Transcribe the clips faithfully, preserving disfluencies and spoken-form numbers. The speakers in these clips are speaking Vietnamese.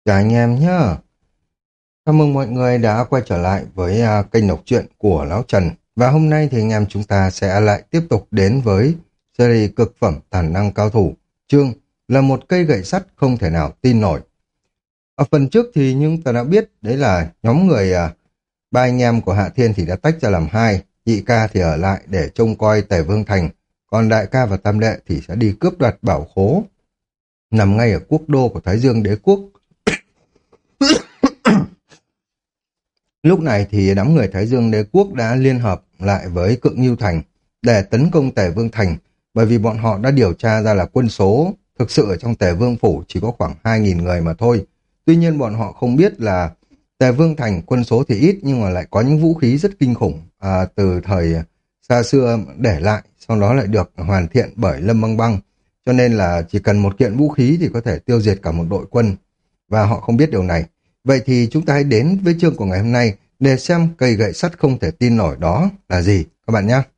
Chào anh em nhé. Chào mừng mọi người đã quay trở lại với à, kênh đọc truyện của Lão Trần. Và hôm nay thì anh em chúng ta sẽ lại tiếp tục đến với series cực phẩm Tản năng cao thủ. Chương là một cây gậy sắt không thể nào tin nổi. Ở phần trước thì nhưng ta đã biết đấy là nhóm người à, ba anh em của Hạ Thiên thì đã tách ra làm hai. Nhị ca thì ở lại để trông coi Tề Vương Thành. Còn đại ca và tam đệ thì sẽ đi cướp đoạt bảo khố nằm ngay ở quốc đô của Thái Dương Đế Quốc. Lúc này thì đám người Thái Dương Đế Quốc đã liên hợp lại với Cự Ngưu Thành để tấn công Tề Vương Thành, bởi vì bọn họ đã điều tra ra là quân số thực sự ở trong Tề Vương Phủ chỉ có khoảng hai nghìn người mà thôi. Tuy nhiên bọn họ không biết là Tề Vương Thành quân số thì ít nhưng mà lại có những vũ khí rất kinh khủng à, từ thời xa xưa để lại, sau đó lại được hoàn thiện bởi Lâm Băng Băng. Cho nên là chỉ cần một kiện vũ khí thì có thể tiêu diệt cả một đội quân, và họ không biết điều này. Vậy thì chúng ta hãy đến với chương của ngày hôm nay để xem cây gậy sắt không thể tin nổi đó là gì các bạn nhé.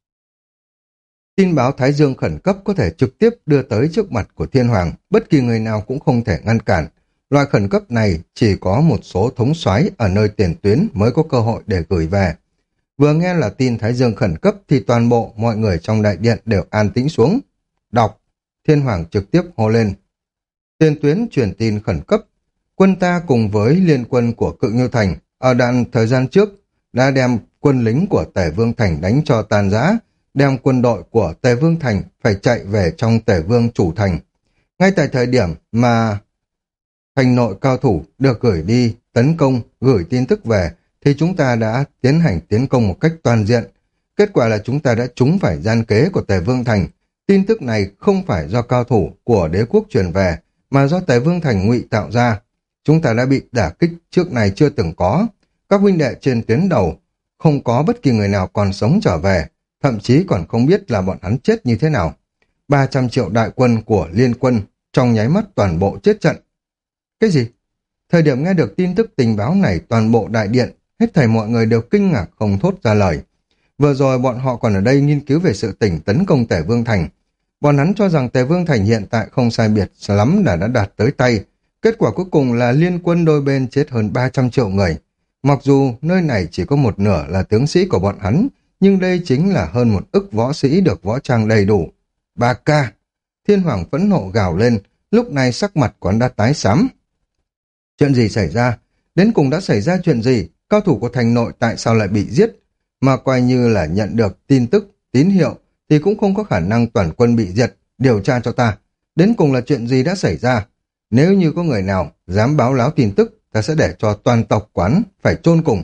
Tin báo Thái Dương khẩn cấp có thể trực tiếp đưa tới trước mặt của Thiên Hoàng, bất kỳ người nào cũng không thể ngăn cản. Loại khẩn cấp này chỉ có một số thống soái ở nơi tiền tuyến mới có cơ hội để gửi về. Vừa nghe là tin Thái Dương khẩn cấp thì toàn bộ mọi người trong đại điện đều an tĩnh xuống. Đọc, Thiên Hoàng trực tiếp hô lên. Tiền tuyến truyền tin khẩn cấp. Quân ta cùng với liên quân của Cự Ngưu Thành ở đoạn thời gian trước đã đem quân lính của Tề Vương Thành đánh cho tan rã, đem quân đội của Tề Vương Thành phải chạy về trong Tề Vương chủ thành. Ngay tại thời điểm mà thành nội cao thủ được gửi đi tấn công, gửi tin tức về, thì chúng ta đã tiến hành tiến công một cách toàn diện. Kết quả là chúng ta đã trúng phải gian kế của Tề Vương Thành. Tin tức này không phải do cao thủ của đế quốc truyền về, mà do Tề Vương Thành ngụy tạo ra. Chúng ta đã bị đả kích trước này chưa từng có. Các huynh đệ trên tuyến đầu không có bất kỳ người nào còn sống trở về, thậm chí còn không biết là bọn hắn chết như thế nào. ba trăm triệu đại quân của liên quân trong nháy mắt toàn bộ chết trận. Cái gì? Thời điểm nghe được tin tức tình báo này, toàn bộ đại điện, hết thảy mọi người đều kinh ngạc không thốt ra lời. Vừa rồi bọn họ còn ở đây nghiên cứu về sự tỉnh tấn công Tề Vương Thành. Bọn hắn cho rằng Tề Vương Thành hiện tại không sai biệt lắm đã đã đạt tới tay. Kết quả cuối cùng là liên quân đôi bên chết hơn ba trăm triệu người. Mặc dù nơi này chỉ có một nửa là tướng sĩ của bọn hắn, nhưng đây chính là hơn một ức võ sĩ được võ trang đầy đủ. Ba ca. Thiên Hoàng phẫn nộ gào lên, lúc này sắc mặt của hắn đã tái xám. Chuyện gì xảy ra? Đến cùng đã xảy ra chuyện gì? Cao thủ của thành nội tại sao lại bị giết? Mà coi như là nhận được tin tức, tín hiệu, thì cũng không có khả năng toàn quân bị diệt. Điều tra cho ta. Đến cùng là chuyện gì đã xảy ra? Nếu như có người nào dám báo láo tin tức, ta sẽ để cho toàn tộc quán phải chôn cùng.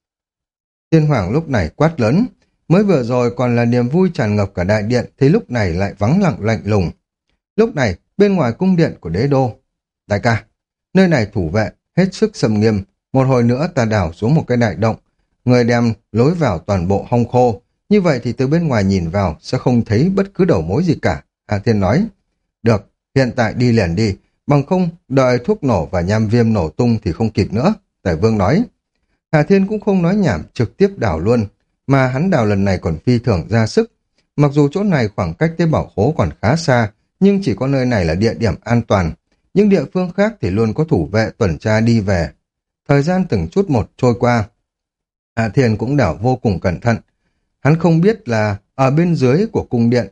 Thiên Hoàng lúc này quát lớn. Mới vừa rồi còn là niềm vui tràn ngập cả đại điện, thì lúc này lại vắng lặng lạnh lùng. Lúc này, bên ngoài cung điện của đế đô. Đại ca, nơi này thủ vệ, hết sức xâm nghiêm. Một hồi nữa ta đào xuống một cái đại động. Người đem lối vào toàn bộ hong khô. Như vậy thì từ bên ngoài nhìn vào sẽ không thấy bất cứ đầu mối gì cả. Hạ Thiên nói. Được, hiện tại đi liền đi. Bằng không, đợi thuốc nổ và nham viêm nổ tung thì không kịp nữa. Tề Vương nói. Hà Thiên cũng không nói nhảm, trực tiếp đào luôn. Mà hắn đào lần này còn phi thường ra sức. Mặc dù chỗ này khoảng cách tới bảo khố còn khá xa, nhưng chỉ có nơi này là địa điểm an toàn. Những địa phương khác thì luôn có thủ vệ tuần tra đi về. Thời gian từng chút một trôi qua. Hạ Thiên cũng đào vô cùng cẩn thận. Hắn không biết là ở bên dưới của cung điện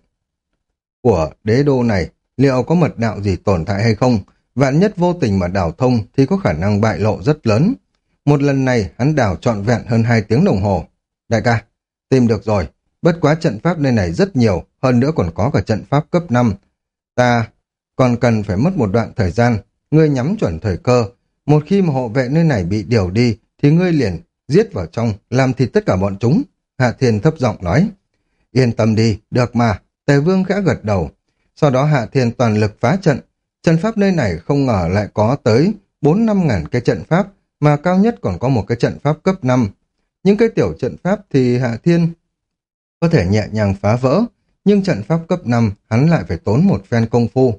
của đế đô này liệu có mật đạo gì tồn tại hay không. Vạn nhất vô tình mà đào thông thì có khả năng bại lộ rất lớn. Một lần này hắn đào trọn vẹn hơn hai tiếng đồng hồ. Đại ca, tìm được rồi. Bất quá trận pháp nơi này rất nhiều, hơn nữa còn có cả trận pháp cấp năm. Ta còn cần phải mất một đoạn thời gian. Ngươi nhắm chuẩn thời cơ. Một khi mà hộ vệ nơi này bị điều đi thì ngươi liền giết vào trong, làm thịt tất cả bọn chúng. Hạ Thiên thấp giọng nói. Yên tâm đi, được mà. Tề Vương khẽ gật đầu. Sau đó Hạ Thiên toàn lực phá trận. Trận pháp nơi này không ngờ lại có tới bốn năm ngàn cái trận pháp, mà cao nhất còn có một cái trận pháp cấp năm. Những cái tiểu trận pháp thì Hạ Thiên có thể nhẹ nhàng phá vỡ, nhưng trận pháp cấp năm hắn lại phải tốn một phen công phu.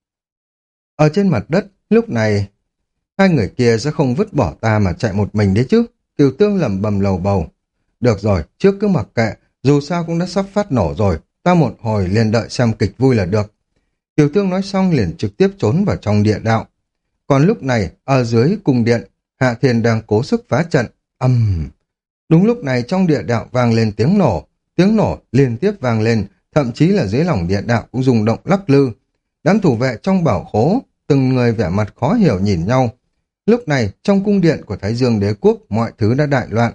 Ở trên mặt đất, lúc này hai người kia sẽ không vứt bỏ ta mà chạy một mình đấy chứ. Kiều Tương lẩm bẩm lầu bầu. Được rồi, trước cứ mặc kệ, dù sao cũng đã sắp phát nổ rồi, ta một hồi liền đợi xem kịch vui là được. Kiều Tương nói xong liền trực tiếp trốn vào trong địa đạo. Còn lúc này, ở dưới cung điện, Hạ Thiên đang cố sức phá trận. Ầm! Uhm. Đúng lúc này trong địa đạo vang lên tiếng nổ, tiếng nổ liên tiếp vang lên, thậm chí là dưới lòng địa đạo cũng rung động lắc lư. Đám thủ vệ trong bảo khố, từng người vẻ mặt khó hiểu nhìn nhau. Lúc này, trong cung điện của Thái Dương Đế Quốc, mọi thứ đã đại loạn.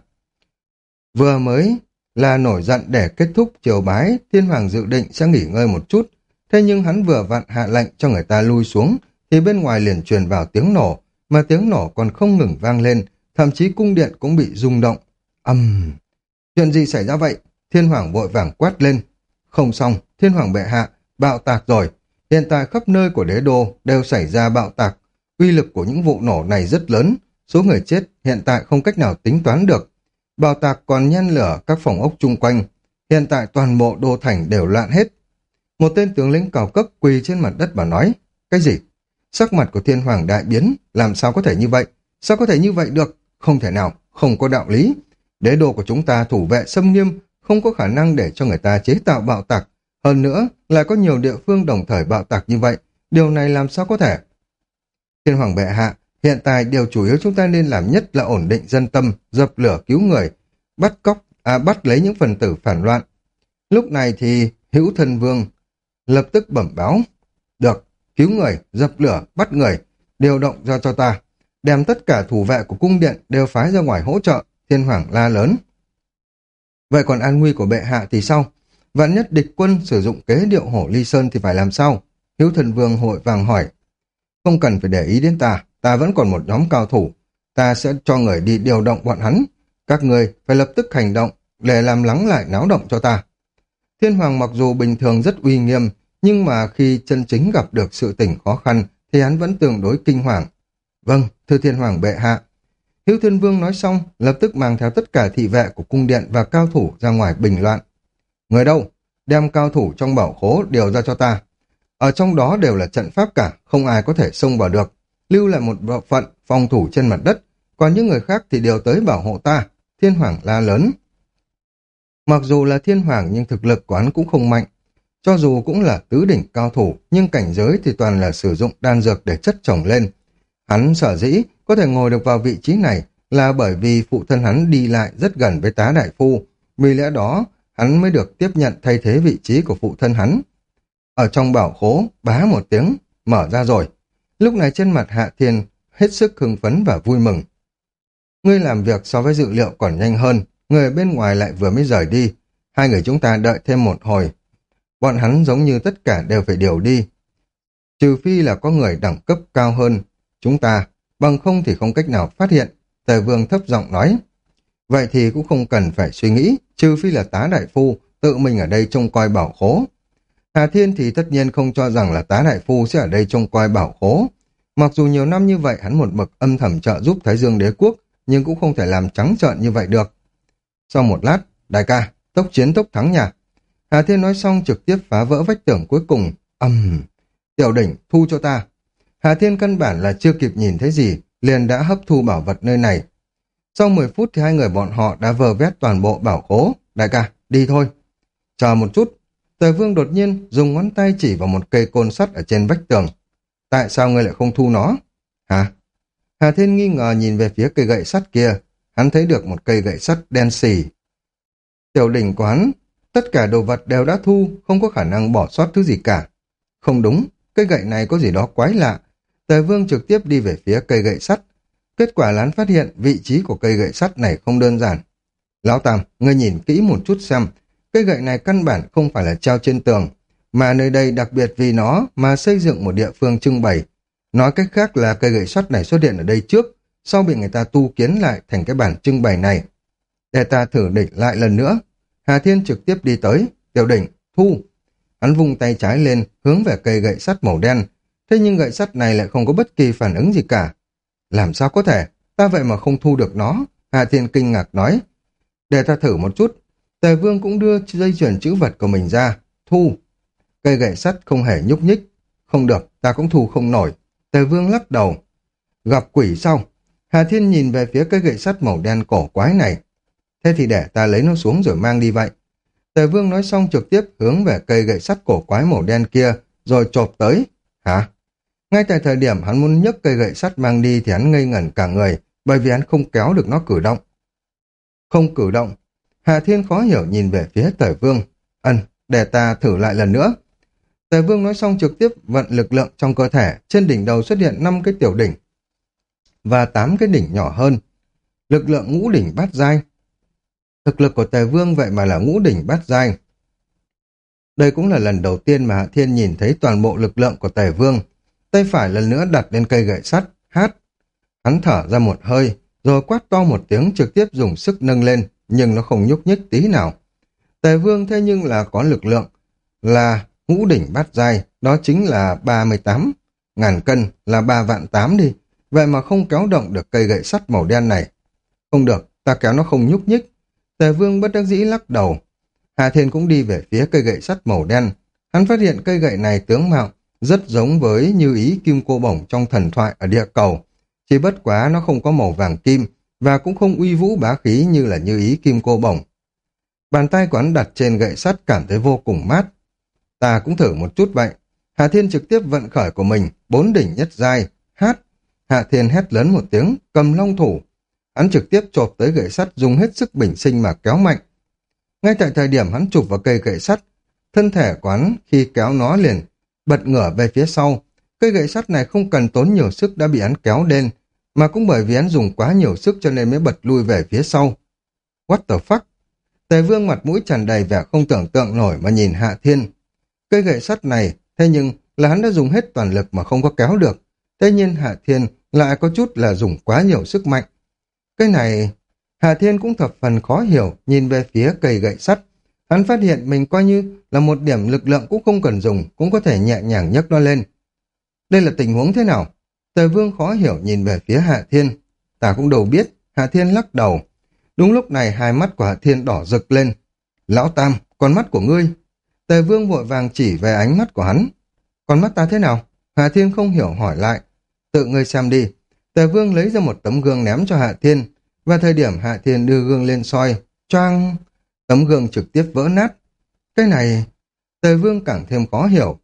Vừa mới là nổi giận để kết thúc triều bái, Thiên Hoàng dự định sẽ nghỉ ngơi một chút. Thế nhưng hắn vừa vặn hạ lệnh cho người ta lui xuống, thì bên ngoài liền truyền vào tiếng nổ, mà tiếng nổ còn không ngừng vang lên, thậm chí cung điện cũng bị rung động. Ầm! Uhm. Chuyện gì xảy ra vậy? Thiên Hoàng vội vàng quát lên. Không xong, Thiên Hoàng bệ hạ, bạo tạc rồi. Hiện tại khắp nơi của đế đô đều xảy ra bạo tạc. Uy lực của những vụ nổ này rất lớn, số người chết hiện tại không cách nào tính toán được. Bạo tạc còn nhen lửa các phòng ốc chung quanh. Hiện tại toàn bộ đô thành đều loạn hết. Một tên tướng lĩnh cao cấp quỳ trên mặt đất và nói, cái gì? Sắc mặt của Thiên Hoàng đại biến, làm sao có thể như vậy? Sao có thể như vậy được? Không thể nào, không có đạo lý. Đế đô của chúng ta thủ vệ xâm nghiêm, không có khả năng để cho người ta chế tạo bạo tạc. Hơn nữa, lại có nhiều địa phương đồng thời bạo tạc như vậy. Điều này làm sao có thể? Thiên Hoàng bệ hạ, hiện tại điều chủ yếu chúng ta nên làm nhất là ổn định dân tâm, dập lửa cứu người, bắt cóc, à bắt lấy những phần tử phản loạn. Lúc này thì Hữu Thân Vương lập tức bẩm báo. Được, cứu người, dập lửa, bắt người, điều động ra cho ta. Đem tất cả thủ vệ của cung điện đều phái ra ngoài hỗ trợ. Thiên Hoàng la lớn. Vậy còn an nguy của bệ hạ thì sao? Vạn nhất địch quân sử dụng kế điệu hổ ly sơn thì phải làm sao? Hữu Thần Vương hội vàng hỏi. Không cần phải để ý đến ta, ta vẫn còn một nhóm cao thủ. Ta sẽ cho người đi điều động bọn hắn. Các người phải lập tức hành động để làm lắng lại náo động cho ta. Thiên Hoàng mặc dù bình thường rất uy nghiêm, nhưng mà khi chân chính gặp được sự tình khó khăn thì hắn vẫn tương đối kinh hoàng. Vâng, thưa Thiên Hoàng bệ hạ. Hữu Thiên Vương nói xong, lập tức mang theo tất cả thị vệ của cung điện và cao thủ ra ngoài bình loạn. Người đâu? Đem cao thủ trong bảo khố điều ra cho ta. Ở trong đó đều là trận pháp cả, không ai có thể xông vào được. Lưu lại một bộ phận phòng thủ trên mặt đất, còn những người khác thì đều tới bảo hộ ta. Thiên Hoàng la lớn. Mặc dù là Thiên Hoàng nhưng thực lực của hắn cũng không mạnh. Cho dù cũng là tứ đỉnh cao thủ, nhưng cảnh giới thì toàn là sử dụng đan dược để chất chồng lên. Hắn sở dĩ có thể ngồi được vào vị trí này là bởi vì phụ thân hắn đi lại rất gần với tá đại phu. Vì lẽ đó, hắn mới được tiếp nhận thay thế vị trí của phụ thân hắn. Ở trong bảo khố, bá một tiếng, mở ra rồi. Lúc này trên mặt Hạ Thiên hết sức hưng phấn và vui mừng. Ngươi làm việc so với dự liệu còn nhanh hơn, người bên ngoài lại vừa mới rời đi. Hai người chúng ta đợi thêm một hồi. Bọn hắn giống như tất cả đều phải điều đi. Trừ phi là có người đẳng cấp cao hơn chúng ta, bằng không thì không cách nào phát hiện. Tề Vương thấp giọng nói. Vậy thì cũng không cần phải suy nghĩ, trừ phi là tá đại phu tự mình ở đây trông coi bảo khố. Hà Thiên thì tất nhiên không cho rằng là tá đại phu sẽ ở đây trông coi bảo khố. Mặc dù nhiều năm như vậy hắn một mực âm thầm trợ giúp Thái Dương Đế Quốc, nhưng cũng không thể làm trắng trợn như vậy được. Sau một lát, đại ca, tốc chiến tốc thắng nhà. Hà Thiên nói xong trực tiếp phá vỡ vách tường cuối cùng. Ầm, uhm, Tiểu Đỉnh, thu cho ta. Hà Thiên căn bản là chưa kịp nhìn thấy gì, liền đã hấp thu bảo vật nơi này. Sau mười phút thì hai người bọn họ đã vơ vét toàn bộ bảo khố. Đại ca, đi thôi. Chờ một chút. Tề Vương đột nhiên dùng ngón tay chỉ vào một cây côn sắt ở trên vách tường. Tại sao ngươi lại không thu nó? Hả? Hà Thiên nghi ngờ nhìn về phía cây gậy sắt kia. Hắn thấy được một cây gậy sắt đen xì. Tiểu Đỉnh của hắn, tất cả đồ vật đều đã thu, không có khả năng bỏ sót thứ gì cả. Không đúng, cây gậy này có gì đó quái lạ. Tề Vương trực tiếp đi về phía cây gậy sắt. Kết quả là hắn phát hiện vị trí của cây gậy sắt này không đơn giản. Lão Tam, ngươi nhìn kỹ một chút xem, cây gậy này căn bản không phải là treo trên tường, mà nơi đây đặc biệt vì nó mà xây dựng một địa phương trưng bày. Nói cách khác là cây gậy sắt này xuất hiện ở đây trước, sau bị người ta tu kiến lại thành cái bản trưng bày này. Để ta thử đỉnh lại lần nữa. Hà Thiên trực tiếp đi tới. Tiểu Đỉnh, thu. Hắn vung tay trái lên, hướng về cây gậy sắt màu đen. Thế nhưng gậy sắt này lại không có bất kỳ phản ứng gì cả. Làm sao có thể? Ta vậy mà không thu được nó. Hà Thiên kinh ngạc nói. Để ta thử một chút. Tề Vương cũng đưa dây chuyền chữ vật của mình ra. Thu. Cây gậy sắt không hề nhúc nhích. Không được, ta cũng thu không nổi. Tề Vương lắc đầu. Gặp quỷ sao? Hà Thiên nhìn về phía cây gậy sắt màu đen cổ quái này. Thế thì để ta lấy nó xuống rồi mang đi vậy. Tề Vương nói xong trực tiếp hướng về cây gậy sắt cổ quái màu đen kia, rồi chộp tới. Hả? Ngay tại thời điểm hắn muốn nhấc cây gậy sắt mang đi thì hắn ngây ngẩn cả người, bởi vì hắn không kéo được nó cử động. Không cử động. Hạ Thiên khó hiểu nhìn về phía Tề Vương. Ân, để ta thử lại lần nữa. Tề Vương nói xong trực tiếp vận lực lượng trong cơ thể, trên đỉnh đầu xuất hiện năm cái tiểu đỉnh và tám cái đỉnh nhỏ hơn. Lực lượng ngũ đỉnh bát giai. Thực lực của Tề Vương vậy mà là ngũ đỉnh bát giai. Đây cũng là lần đầu tiên mà Hạ Thiên nhìn thấy toàn bộ lực lượng của Tề Vương. Tay phải lần nữa đặt lên cây gậy sắt, hát. Hắn thở ra một hơi, rồi quát to một tiếng trực tiếp dùng sức nâng lên, nhưng nó không nhúc nhích tí nào. Tề Vương thế nhưng là có lực lượng, là ngũ đỉnh bát giai, đó chính là ba mươi tám ngàn cân, là ba vạn tám đi. Vậy mà không kéo động được cây gậy sắt màu đen này. Không được, ta kéo nó không nhúc nhích. Tề Vương bất đắc dĩ lắc đầu. Hà Thiên cũng đi về phía cây gậy sắt màu đen. Hắn phát hiện cây gậy này tướng mạo rất giống với Như Ý Kim Cô Bổng trong thần thoại ở địa cầu. Chỉ bất quá nó không có màu vàng kim và cũng không uy vũ bá khí như là Như Ý Kim Cô Bổng. Bàn tay của hắn đặt trên gậy sắt cảm thấy vô cùng mát. Ta cũng thử một chút vậy. Hà Thiên trực tiếp vận khởi của mình, bốn đỉnh nhất giai, hát. Hà Thiên hét lớn một tiếng, cầm long thủ. Hắn trực tiếp chộp tới gậy sắt dùng hết sức bình sinh mà kéo mạnh. Ngay tại thời điểm hắn chụp vào cây gậy sắt, thân thể của hắn khi kéo nó liền bật ngửa về phía sau. Cây gậy sắt này không cần tốn nhiều sức đã bị hắn kéo lên, mà cũng bởi vì hắn dùng quá nhiều sức cho nên mới bật lui về phía sau. What the fuck? Tề Vương mặt mũi tràn đầy vẻ không tưởng tượng nổi mà nhìn Hạ Thiên. Cây gậy sắt này, thế nhưng là hắn đã dùng hết toàn lực mà không có kéo được. Thế nhưng Hạ Thiên lại có chút là dùng quá nhiều sức mạnh. Cái này, Hạ Thiên cũng thập phần khó hiểu, nhìn về phía cây gậy sắt. Hắn phát hiện mình coi như là một điểm lực lượng cũng không cần dùng, cũng có thể nhẹ nhàng nhấc nó lên. Đây là tình huống thế nào? Tề Vương khó hiểu nhìn về phía Hạ Thiên. Ta cũng đâu biết, Hạ Thiên lắc đầu. Đúng lúc này hai mắt của Hạ Thiên đỏ rực lên. Lão Tam, con mắt của ngươi. Tề Vương vội vàng chỉ về ánh mắt của hắn. Con mắt ta thế nào? Hạ Thiên không hiểu hỏi lại. Tự ngươi xem đi. Tề Vương lấy ra một tấm gương ném cho Hạ Thiên. Và thời điểm Hạ Thiên đưa gương lên soi, choang, tấm gương trực tiếp vỡ nát. Cái này, Tề Vương càng thêm khó hiểu.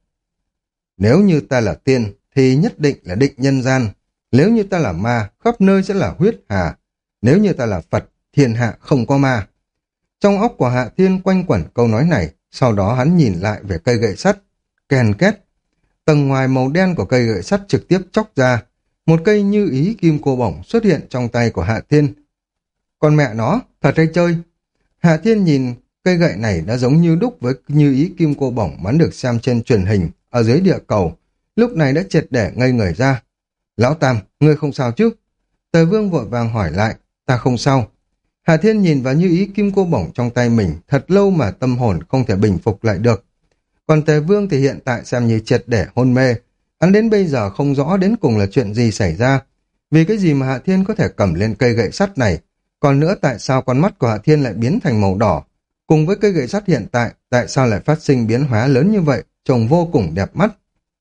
Nếu như ta là tiên, thì nhất định là định nhân gian. Nếu như ta là ma, khắp nơi sẽ là huyết hà. Nếu như ta là Phật, thiên hạ không có ma. Trong óc của Hạ Thiên quanh quẩn câu nói này, sau đó hắn nhìn lại về cây gậy sắt, kèn két. Tầng ngoài màu đen của cây gậy sắt trực tiếp chóc ra. Một cây Như Ý Kim Cô Bổng xuất hiện trong tay của Hạ Thiên. Con mẹ nó, thật hay chơi? Hạ Thiên nhìn cây gậy này đã giống như đúc với Như Ý Kim Cô Bổng hắn được xem trên truyền hình ở dưới địa cầu. Lúc này đã triệt để ngây người ra. Lão Tam, ngươi không sao chứ? Tề Vương vội vàng hỏi lại. Ta không sao. Hạ Thiên nhìn vào Như Ý Kim Cô Bổng trong tay mình thật lâu mà tâm hồn không thể bình phục lại được. Còn Tề Vương thì hiện tại xem như triệt để hôn mê. Hắn đến bây giờ không rõ đến cùng là chuyện gì xảy ra. Vì cái gì mà Hạ Thiên có thể cầm lên cây gậy sắt này? Còn nữa tại sao con mắt của Hạ Thiên lại biến thành màu đỏ? Cùng với cây gậy sắt hiện tại, tại sao lại phát sinh biến hóa lớn như vậy? Trông vô cùng đẹp mắt.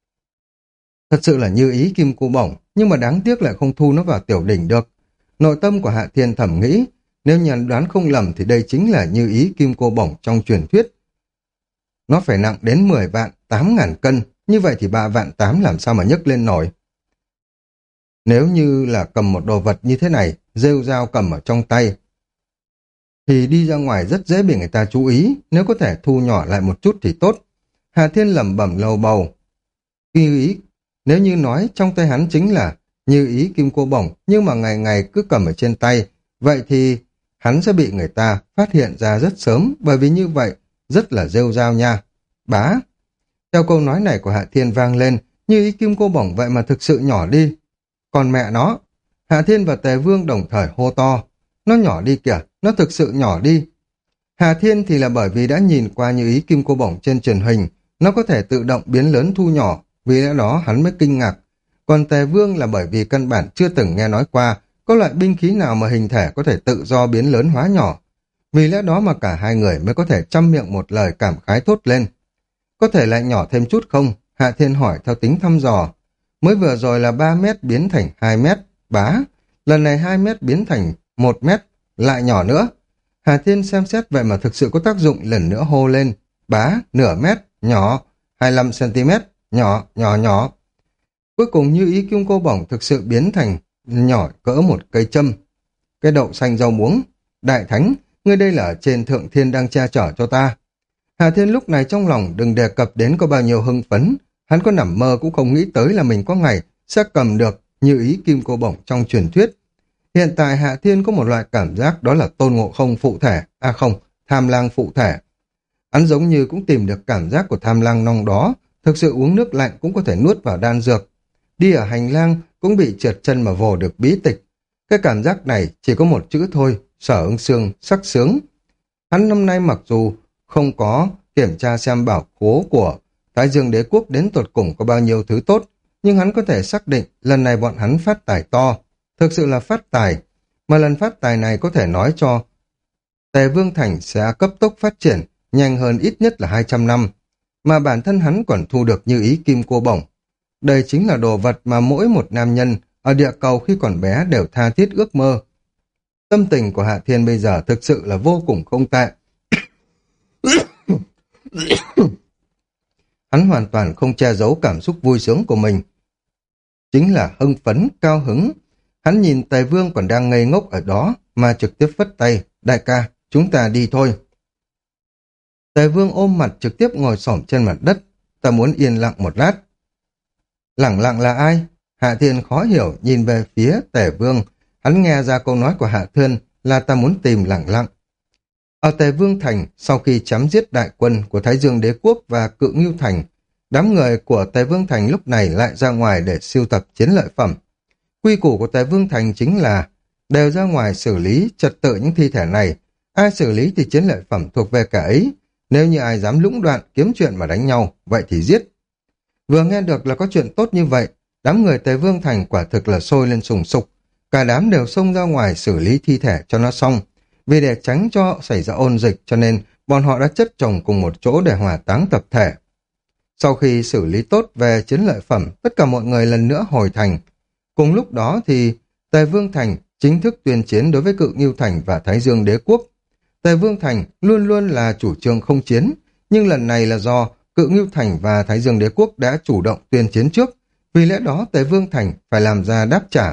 Thật sự là Như Ý Kim Cô Bổng, nhưng mà đáng tiếc lại không thu nó vào tiểu đỉnh được. Nội tâm của Hạ Thiên thầm nghĩ, nếu nhận đoán không lầm thì đây chính là Như Ý Kim Cô Bổng trong truyền thuyết. Nó phải nặng đến mười vạn, tám ngàn cân, như vậy thì ba vạn tám làm sao mà nhấc lên nổi. Nếu như là cầm một đồ vật như thế này, rêu dao cầm ở trong tay, thì đi ra ngoài rất dễ bị người ta chú ý, nếu có thể thu nhỏ lại một chút thì tốt. Hà Thiên lẩm bẩm lầu bầu. Như ý, nếu như nói trong tay hắn chính là Như Ý Kim Cô Bổng, nhưng mà ngày ngày cứ cầm ở trên tay, vậy thì hắn sẽ bị người ta phát hiện ra rất sớm, bởi vì như vậy rất là rêu rao nha. Bá! Theo câu nói này của Hạ Thiên vang lên, Như Ý Kim Cô Bổng vậy mà thực sự nhỏ đi. Còn mẹ nó! Hạ Thiên và Tề Vương đồng thời hô to. Nó nhỏ đi kìa, nó thực sự nhỏ đi. Hạ Thiên thì là bởi vì đã nhìn qua Như Ý Kim Cô Bổng trên truyền hình, nó có thể tự động biến lớn thu nhỏ, vì lẽ đó hắn mới kinh ngạc. Còn Tề Vương là bởi vì căn bản chưa từng nghe nói qua có loại binh khí nào mà hình thể có thể tự do biến lớn hóa nhỏ. Vì lẽ đó mà cả hai người mới có thể chăm miệng một lời cảm khái thốt lên. Có thể lại nhỏ thêm chút không? Hạ Thiên hỏi theo tính thăm dò. Mới vừa rồi là ba mét biến thành hai mét, bá. Lần này hai mét biến thành một mét, lại nhỏ nữa. Hạ Thiên xem xét vậy mà thực sự có tác dụng, lần nữa hô lên. Bá, nửa mét, nhỏ, hai mươi lăm xăng ti mét, nhỏ, nhỏ, nhỏ. Cuối cùng Như Ý kim cô bổng thực sự biến thành nhỏ cỡ một cây châm. Cái đậu xanh rau muống. Đại thánh, ngươi đây là ở trên thượng thiên đang che chở cho ta. Hà Thiên lúc này trong lòng đừng đề cập đến có bao nhiêu hưng phấn. Hắn có nằm mơ cũng không nghĩ tới là mình có ngày sẽ cầm được Như Ý kim cô bổng trong truyền thuyết. Hiện tại Hạ Thiên có một loại cảm giác đó là Tôn Ngộ Không phụ thể. À không, Tham Lang phụ thể. Hắn giống như cũng tìm được cảm giác của Tham Lang nong đó. Thực sự uống nước lạnh cũng có thể nuốt vào đan dược. Đi ở hành lang cũng bị trượt chân mà vồ được bí tịch. Cái cảm giác này chỉ có một chữ thôi, Sở Ưng Xương, sắc sướng. Hắn năm nay mặc dù không có kiểm tra xem bảo khố của Thái Dương Đế Quốc đến tột cùng có bao nhiêu thứ tốt, nhưng hắn có thể xác định lần này bọn hắn phát tài to, thực sự là phát tài, mà lần phát tài này có thể nói cho Tề Vương Thành sẽ cấp tốc phát triển, nhanh hơn ít nhất là hai trăm năm, mà bản thân hắn còn thu được Như Ý kim cô bổng. Đây chính là đồ vật mà mỗi một nam nhân ở địa cầu khi còn bé đều tha thiết ước mơ. Tâm tình của Hạ Thiên bây giờ thực sự là vô cùng không tệ. Hắn hoàn toàn không che giấu cảm xúc vui sướng của mình. Chính là hưng phấn, cao hứng. Hắn nhìn Tề Vương còn đang ngây ngốc ở đó mà trực tiếp phất tay. Đại ca, chúng ta đi thôi. Tề Vương ôm mặt trực tiếp ngồi xổm trên mặt đất. Ta muốn yên lặng một lát. Lẳng lặng là ai? Hạ Thiên khó hiểu nhìn về phía Tề Vương. Hắn nghe ra câu nói của Hạ Thiên là ta muốn tìm lẳng lặng. Ở Tề Vương Thành, sau khi chém giết đại quân của Thái Dương Đế Quốc và Cự Ngưu Thành, đám người của Tề Vương Thành lúc này lại ra ngoài để sưu tập chiến lợi phẩm. Quy củ của Tề Vương Thành chính là đều ra ngoài xử lý trật tự những thi thể này. Ai xử lý thì chiến lợi phẩm thuộc về cả ấy. Nếu như ai dám lũng đoạn kiếm chuyện mà đánh nhau, vậy thì giết. Vừa nghe được là có chuyện tốt như vậy, đám người Tề Vương Thành quả thực là sôi lên sùng sục. Cả đám đều xông ra ngoài xử lý thi thể cho nó xong. Vì để tránh cho xảy ra ôn dịch cho nên bọn họ đã chất chồng cùng một chỗ để hỏa táng tập thể. Sau khi xử lý tốt về chiến lợi phẩm, tất cả mọi người lần nữa hồi thành. Cùng lúc đó thì Tề Vương Thành chính thức tuyên chiến đối với Cự Ngưu Thành và Thái Dương Đế Quốc. Tề Vương Thành luôn luôn là chủ trương không chiến, nhưng lần này là do Cự Ngưu Thành và Thái Dương Đế Quốc đã chủ động tuyên chiến trước, vì lẽ đó Tề Vương Thành phải làm ra đáp trả.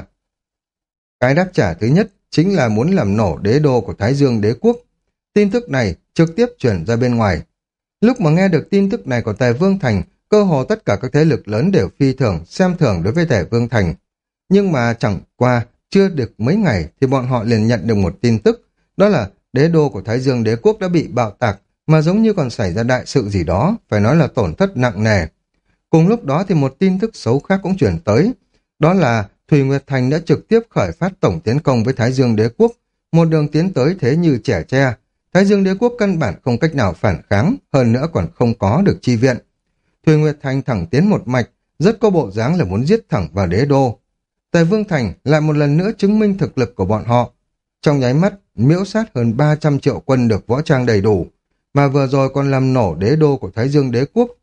Cái đáp trả thứ nhất chính là muốn làm nổ đế đô của Thái Dương Đế Quốc. Tin tức này trực tiếp chuyển ra bên ngoài. Lúc mà nghe được tin tức này của Tề Vương Thành, cơ hồ tất cả các thế lực lớn đều phi thường, xem thường đối với Tề Vương Thành. Nhưng mà chẳng qua, chưa được mấy ngày thì bọn họ liền nhận được một tin tức, đó là đế đô của Thái Dương Đế Quốc đã bị bạo tạc, mà giống như còn xảy ra đại sự gì đó, phải nói là tổn thất nặng nề. Cùng lúc đó thì một tin tức xấu khác cũng chuyển tới, đó là Thùy Nguyệt Thành đã trực tiếp khởi phát tổng tiến công với Thái Dương Đế Quốc, một đường tiến tới thế như trẻ tre. Thái Dương Đế Quốc căn bản không cách nào phản kháng, hơn nữa còn không có được chi viện. Thùy Nguyệt Thành thẳng tiến một mạch, rất có bộ dáng là muốn giết thẳng vào đế đô. Tề Vương Thành lại một lần nữa chứng minh thực lực của bọn họ. Trong nháy mắt, miễu sát hơn ba trăm triệu quân được võ trang đầy đủ, mà vừa rồi còn làm nổ đế đô của Thái Dương Đế Quốc.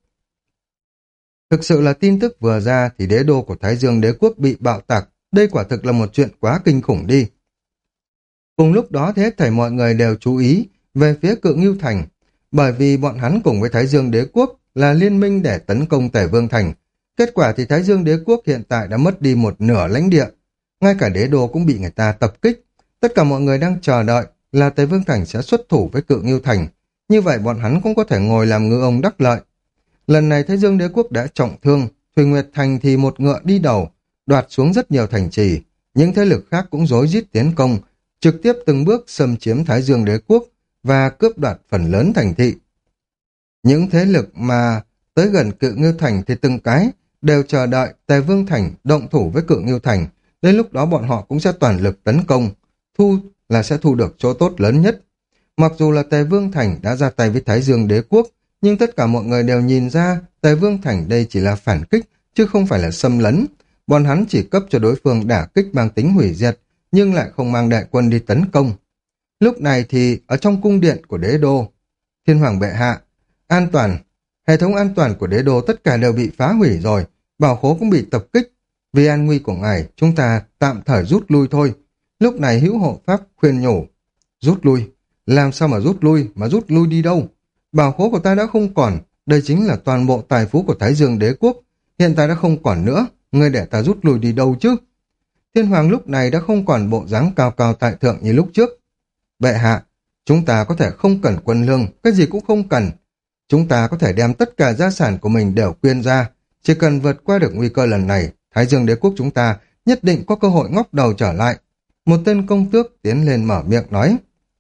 Thực sự là tin tức vừa ra thì đế đô của Thái Dương Đế Quốc bị bạo tạc, đây quả thực là một chuyện quá kinh khủng đi. Cùng lúc đó thế thảy mọi người đều chú ý về phía Cự Ngưu Thành, bởi vì bọn hắn cùng với Thái Dương Đế Quốc là liên minh để tấn công Tề Vương Thành. Kết quả thì Thái Dương Đế Quốc hiện tại đã mất đi một nửa lãnh địa, ngay cả đế đô cũng bị người ta tập kích. Tất cả mọi người đang chờ đợi là Tề Vương Thành sẽ xuất thủ với Cự Ngưu Thành, như vậy bọn hắn cũng có thể ngồi làm ngư ông đắc lợi. Lần này Thái Dương Đế Quốc đã trọng thương, Thùy Nguyệt Thành thì một ngựa đi đầu, đoạt xuống rất nhiều thành trì, những thế lực khác cũng rối rít tiến công, trực tiếp từng bước xâm chiếm Thái Dương Đế Quốc và cướp đoạt phần lớn thành thị. Những thế lực mà tới gần Cự Ngưu Thành thì từng cái đều chờ đợi Tề Vương Thành động thủ với Cự Ngưu Thành, đến lúc đó bọn họ cũng sẽ toàn lực tấn công, thu là sẽ thu được chỗ tốt lớn nhất. Mặc dù là Tề Vương Thành đã ra tay với Thái Dương Đế Quốc, nhưng tất cả mọi người đều nhìn ra Tề Vương Thành đây chỉ là phản kích, chứ không phải là xâm lấn. Bọn hắn chỉ cấp cho đối phương đả kích mang tính hủy diệt, nhưng lại không mang đại quân đi tấn công. Lúc này thì ở trong cung điện của đế đô, Thiên Hoàng bệ hạ, an toàn, hệ thống an toàn của đế đô tất cả đều bị phá hủy rồi, bảo khố cũng bị tập kích. Vì an nguy của ngài, chúng ta tạm thời rút lui thôi. Lúc này hữu hộ pháp khuyên nhủ, rút lui, làm sao mà rút lui, mà rút lui đi đâu? Bảo khố của ta đã không còn, đây chính là toàn bộ tài phú của Thái Dương Đế Quốc, hiện tại đã không còn nữa, ngươi để ta rút lui đi đâu chứ? Thiên Hoàng lúc này đã không còn bộ dáng cao cao tại thượng như lúc trước. Bệ hạ, chúng ta có thể không cần quân lương, cái gì cũng không cần. Chúng ta có thể đem tất cả gia sản của mình đều quyên ra. Chỉ cần vượt qua được nguy cơ lần này, Thái Dương đế quốc chúng ta nhất định có cơ hội ngóc đầu trở lại. Một tên công tước tiến lên mở miệng nói.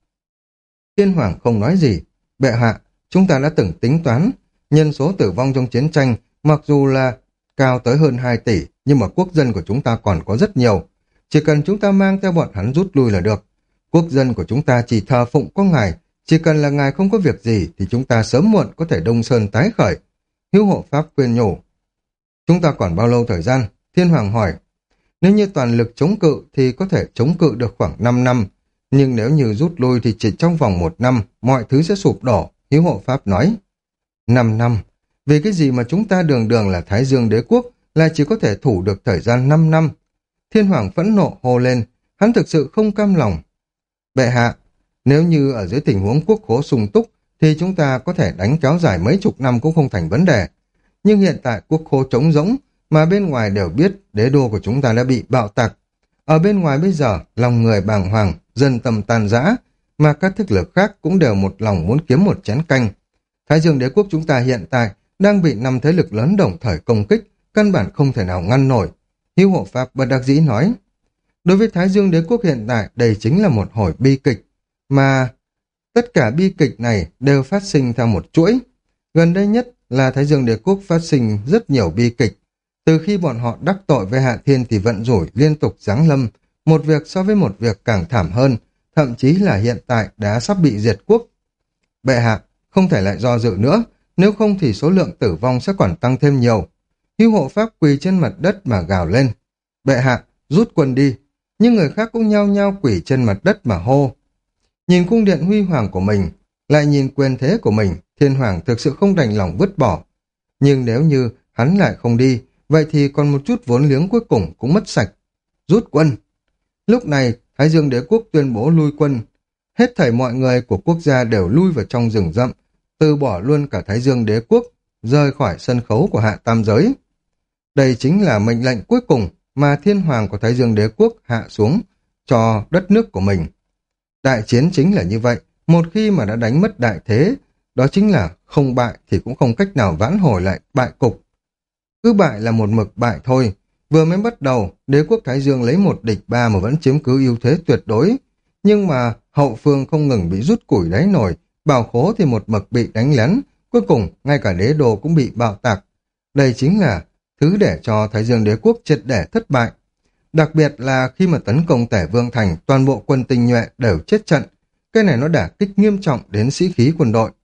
Thiên Hoàng không nói gì. Bệ hạ, chúng ta đã từng tính toán. Nhân số tử vong trong chiến tranh, mặc dù là cao tới hơn hai tỷ, nhưng mà quốc dân của chúng ta còn có rất nhiều. Chỉ cần chúng ta mang theo bọn hắn rút lui là được. Quốc dân của chúng ta chỉ thờ phụng có ngài, chỉ cần là ngài không có việc gì thì chúng ta sớm muộn có thể đông sơn tái khởi. Hữu hộ pháp khuyên nhủ. Chúng ta còn bao lâu thời gian? Thiên Hoàng hỏi. Nếu như toàn lực chống cự thì có thể chống cự được khoảng năm năm, nhưng nếu như rút lui thì chỉ trong vòng một năm, mọi thứ sẽ sụp đổ, Hữu hộ pháp nói. Năm năm? Vì cái gì mà chúng ta đường đường là Thái Dương đế quốc là chỉ có thể thủ được thời gian năm năm? Thiên Hoàng phẫn nộ hô lên, hắn thực sự không cam lòng. Bệ hạ, nếu như ở dưới tình huống quốc khố sung túc thì chúng ta có thể đánh kéo dài mấy chục năm cũng không thành vấn đề. Nhưng hiện tại quốc khố trống rỗng, mà bên ngoài đều biết đế đô của chúng ta đã bị bạo tạc. Ở bên ngoài bây giờ, lòng người bàng hoàng, dân tâm tan rã, mà các thế lực khác cũng đều một lòng muốn kiếm một chén canh. Thái Dương đế quốc chúng ta hiện tại đang bị năm thế lực lớn đồng thời công kích, căn bản không thể nào ngăn nổi. Hữu hộ pháp bất đắc dĩ nói. Đối với Thái Dương đế quốc hiện tại, đây chính là một hồi bi kịch, mà tất cả bi kịch này đều phát sinh theo một chuỗi. Gần đây nhất là Thái Dương đế quốc phát sinh rất nhiều bi kịch. Từ khi bọn họ đắc tội với Hạ Thiên thì vận rủi liên tục giáng lâm, một việc so với một việc càng thảm hơn, thậm chí là hiện tại đã sắp bị diệt quốc. Bệ hạ, không thể lại do dự nữa, nếu không thì số lượng tử vong sẽ còn tăng thêm nhiều. Hữu hộ pháp quỳ trên mặt đất mà gào lên. Bệ hạ, rút quân đi. Nhưng người khác cũng nhao nhao quỳ trên mặt đất mà hô. Nhìn cung điện huy hoàng của mình, lại nhìn quyền thế của mình, Thiên Hoàng thực sự không đành lòng vứt bỏ. Nhưng nếu như hắn lại không đi, vậy thì còn một chút vốn liếng cuối cùng cũng mất sạch. Rút quân. Lúc này, Thái Dương đế quốc tuyên bố lui quân. Hết thảy mọi người của quốc gia đều lui vào trong rừng rậm, từ bỏ luôn cả Thái Dương đế quốc, rời khỏi sân khấu của hạ tam giới. Đây chính là mệnh lệnh cuối cùng mà Thiên Hoàng của Thái Dương đế quốc hạ xuống cho đất nước của mình. Đại chiến chính là như vậy, một khi mà đã đánh mất đại thế, đó chính là không bại thì cũng không cách nào vãn hồi lại bại cục. Cứ bại là một mực bại thôi. Vừa mới bắt đầu, đế quốc Thái Dương lấy một địch ba mà vẫn chiếm cứ ưu thế tuyệt đối. Nhưng mà hậu phương không ngừng bị rút củi đáy nổi, bảo khố thì một mực bị đánh lén, cuối cùng ngay cả đế đô cũng bị bạo tạc. Đây chính là thứ để cho Thái Dương đế quốc triệt để thất bại. Đặc biệt là khi mà tấn công Tể Vương Thành, toàn bộ quân tinh nhuệ đều chết trận. Cái này nó đả kích nghiêm trọng đến sĩ khí quân đội.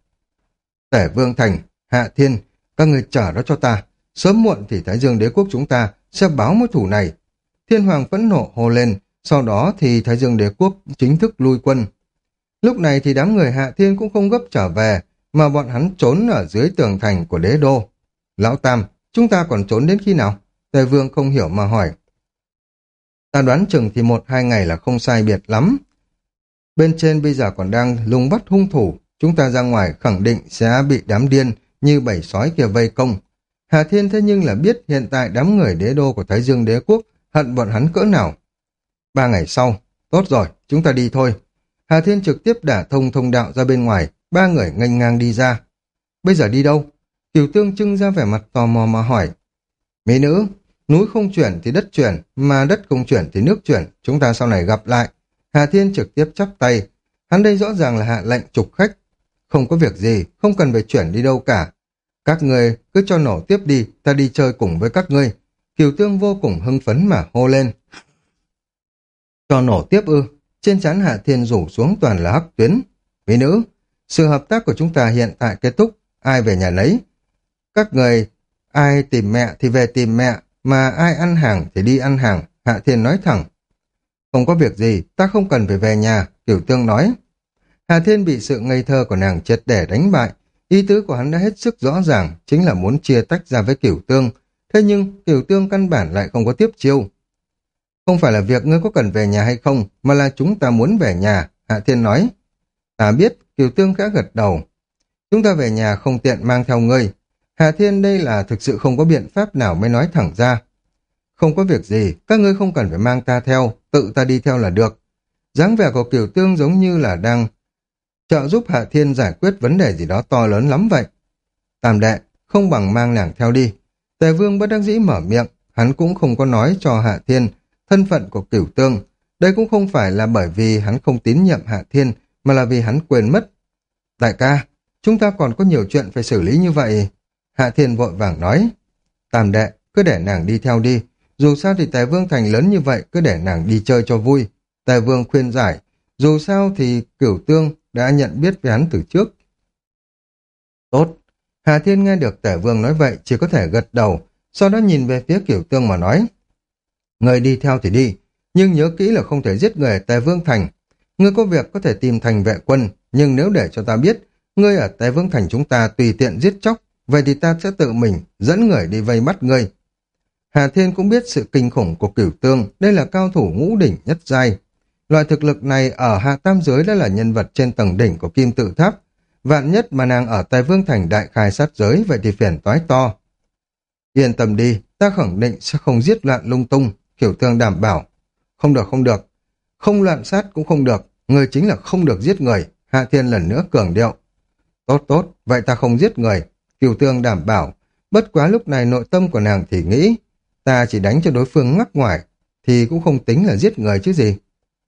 Tể Vương Thành, Hạ Thiên, các người chờ đó cho ta. Sớm muộn thì Thái Dương đế quốc chúng ta sẽ báo mối thủ này. Thiên Hoàng phẫn nộ hô lên, sau đó thì Thái Dương đế quốc chính thức lui quân. Lúc này thì đám người Hạ Thiên cũng không gấp trở về, mà bọn hắn trốn ở dưới tường thành của đế đô. Lão Tam, chúng ta còn trốn đến khi nào? Tề Vương không hiểu mà hỏi. Ta đoán chừng thì một hai ngày là không sai biệt lắm. Bên trên bây giờ còn đang lùng bắt hung thủ, chúng ta ra ngoài khẳng định sẽ bị đám điên như bầy sói kia vây công. Hà Thiên thế nhưng là biết hiện tại đám người đế đô của Thái Dương đế quốc hận bọn hắn cỡ nào. Ba ngày sau, tốt rồi, chúng ta đi thôi. Hà Thiên trực tiếp đả thông thông đạo ra bên ngoài, ba người nghênh ngang đi ra. Bây giờ đi đâu? Cửu Tương trưng ra vẻ mặt tò mò mà hỏi. Mỹ nữ, núi không chuyển thì đất chuyển, mà đất không chuyển thì nước chuyển, chúng ta sau này gặp lại. Hà Thiên trực tiếp chắp tay, hắn đây rõ ràng là hạ lệnh trục khách. Không có việc gì, không cần phải chuyển đi đâu cả. Các người cứ cho nổ tiếp đi, ta đi chơi cùng với các ngươi. Cửu Tương vô cùng hưng phấn mà hô lên. Cho nổ tiếp ư? Trên trán Hạ Thiên rủ xuống toàn là hắc tuyến. Mỹ nữ, sự hợp tác của chúng ta hiện tại kết thúc, ai về nhà nấy. Các người, ai tìm mẹ thì về tìm mẹ, mà ai ăn hàng thì đi ăn hàng, Hạ Thiên nói thẳng. Không có việc gì, ta không cần phải về nhà, Cửu Tương nói. Hà Thiên bị sự ngây thơ của nàng triệt để đánh bại. Ý tứ của hắn đã hết sức rõ ràng, chính là muốn chia tách ra với Cửu Tương. Thế nhưng Cửu Tương căn bản lại không có tiếp chiêu. Không phải là việc ngươi có cần về nhà hay không, mà là chúng ta muốn về nhà, Hạ Thiên nói. Ta biết, Cửu Tương khẽ gật đầu. Chúng ta về nhà không tiện mang theo ngươi. Hạ Thiên đây là thực sự không có biện pháp nào mới nói thẳng ra. Không có việc gì, các ngươi không cần phải mang ta theo, tự ta đi theo là được. Dáng vẻ của Cửu Tương giống như là đang trợ giúp Hạ Thiên giải quyết vấn đề gì đó to lớn lắm vậy. Tam đệ, không bằng mang nàng theo đi. Tề Vương bất đắc dĩ mở miệng, hắn cũng không có nói cho Hạ Thiên thân phận của Cửu Tương. Đây cũng không phải là bởi vì hắn không tín nhiệm Hạ Thiên, mà là vì hắn quên mất. Đại ca, chúng ta còn có nhiều chuyện phải xử lý như vậy. Hạ Thiên vội vàng nói. Tam đệ, cứ để nàng đi theo đi. Dù sao thì Tề Vương thành lớn như vậy, cứ để nàng đi chơi cho vui. Tề Vương khuyên giải. Dù sao thì Cửu Tương đã nhận biết với hắn từ trước. Tốt. Hạ Thiên nghe được Tề Vương nói vậy chỉ có thể gật đầu, sau đó nhìn về phía Cửu Tương mà nói. Người đi theo thì đi, nhưng nhớ kỹ là không thể giết người ở Tề Vương thành. Ngươi có việc có thể tìm thành vệ quân, nhưng nếu để cho ta biết, ngươi ở Tề Vương thành chúng ta tùy tiện giết chóc, vậy thì ta sẽ tự mình dẫn người đi vây bắt ngươi. Hà Thiên cũng biết sự kinh khủng của Cửu Tương, đây là cao thủ ngũ đỉnh nhất giai. Loại thực lực này ở Hạ Tam giới đã là nhân vật trên tầng đỉnh của Kim Tự Tháp. Vạn nhất mà nàng ở Tề Vương thành đại khai sát giới, vậy thì phiền toái to. Yên tâm đi, ta khẳng định sẽ không giết loạn lung tung, Cửu Tương đảm bảo. Không được, không được. Không loạn sát cũng không được, người chính là không được giết người. Hạ Thiên lần nữa cường điệu. Tốt tốt, vậy ta không giết người. Cửu Tương đảm bảo. Bất quá lúc này nội tâm của nàng thì nghĩ, ta chỉ đánh cho đối phương ngắc ngoài, thì cũng không tính là giết người chứ gì.